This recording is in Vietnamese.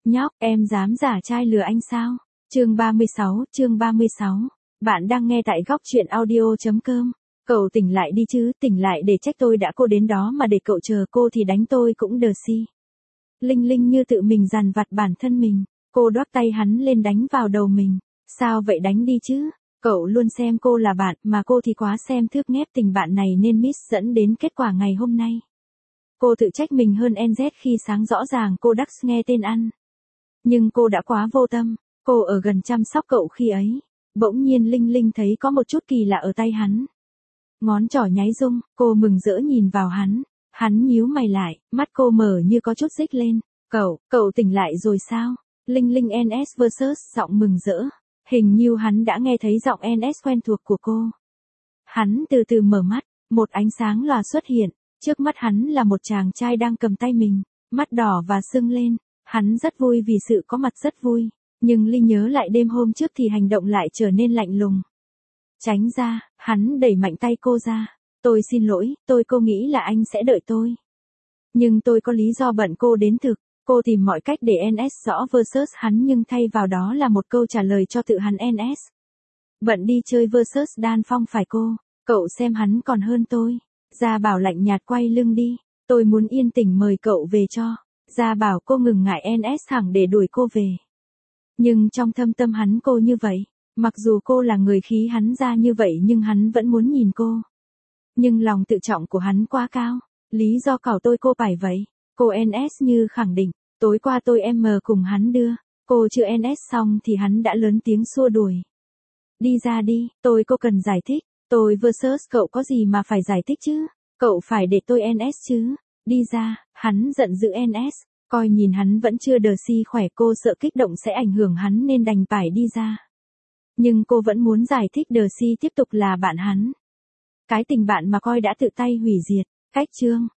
Nhóc, em dám giả trai lừa anh sao? Chương 36. Bạn đang nghe tại góc truyện audio.com. Cậu tỉnh lại đi chứ, tỉnh lại để trách tôi đã cô đến đó mà để cậu chờ cô thì đánh tôi cũng đờ si. Linh Linh như tự mình dằn vặt bản thân mình, cô đoác tay hắn lên đánh vào đầu mình. Sao vậy, đánh đi chứ? Cậu luôn xem cô là bạn mà cô thì quá xem thước ghép tình bạn này nên miss dẫn đến kết quả ngày hôm nay. Cô tự trách mình hơn NZ khi sáng rõ ràng cô Dax nghe tên ăn. Nhưng cô đã quá vô tâm, cô ở gần chăm sóc cậu khi ấy. Bỗng nhiên Linh Linh thấy có một chút kỳ lạ ở tay hắn. Ngón trỏ nháy rung, cô mừng rỡ nhìn vào hắn. Hắn nhíu mày lại, mắt cô mở như có chút rích lên. Cậu tỉnh lại rồi sao? Linh Linh NS vs giọng mừng rỡ. Hình như hắn đã nghe thấy giọng NS quen thuộc của cô. Hắn từ từ mở mắt, một ánh sáng lòa xuất hiện. Trước mắt hắn là một chàng trai đang cầm tay mình, mắt đỏ và sưng lên. Hắn rất vui vì sự có mặt rất vui. Nhưng Ly nhớ lại đêm hôm trước thì hành động lại trở nên lạnh lùng. Tránh ra, hắn đẩy mạnh tay cô ra. Tôi xin lỗi, cô nghĩ là anh sẽ đợi tôi. Nhưng tôi có lý do bận cô đến thực. Cô tìm mọi cách để NS rõ versus hắn nhưng thay vào đó là một câu trả lời cho tự hắn NS. Bận đi chơi versus đan phong phải cô. Cậu xem hắn còn hơn tôi. Gia Bảo lạnh nhạt quay lưng đi. Tôi muốn yên tĩnh mời cậu về cho. Gia Bảo cô ngừng ngại NS thẳng để đuổi cô về. Nhưng trong thâm tâm hắn cô như vậy. Mặc dù cô là người khí hắn ra như vậy nhưng hắn vẫn muốn nhìn cô. Nhưng lòng tự trọng của hắn quá cao. Lý do cảo tôi cô phải vậy. Cô NS như khẳng định. Tối qua tôi cùng hắn đưa. Cô chưa NS xong thì hắn đã lớn tiếng xua đuổi. Đi ra đi, cô cần giải thích. Tôi versus cậu có gì mà phải giải thích chứ? Cậu phải để tôi NS chứ? Đi ra, hắn giận dữ NS. Coi nhìn hắn vẫn chưa đờ si khỏe, cô sợ kích động sẽ ảnh hưởng hắn nên đành phải đi ra. Nhưng cô vẫn muốn giải thích đờ si tiếp tục là bạn hắn. Cái tình bạn mà coi đã tự tay hủy diệt. Cách chương.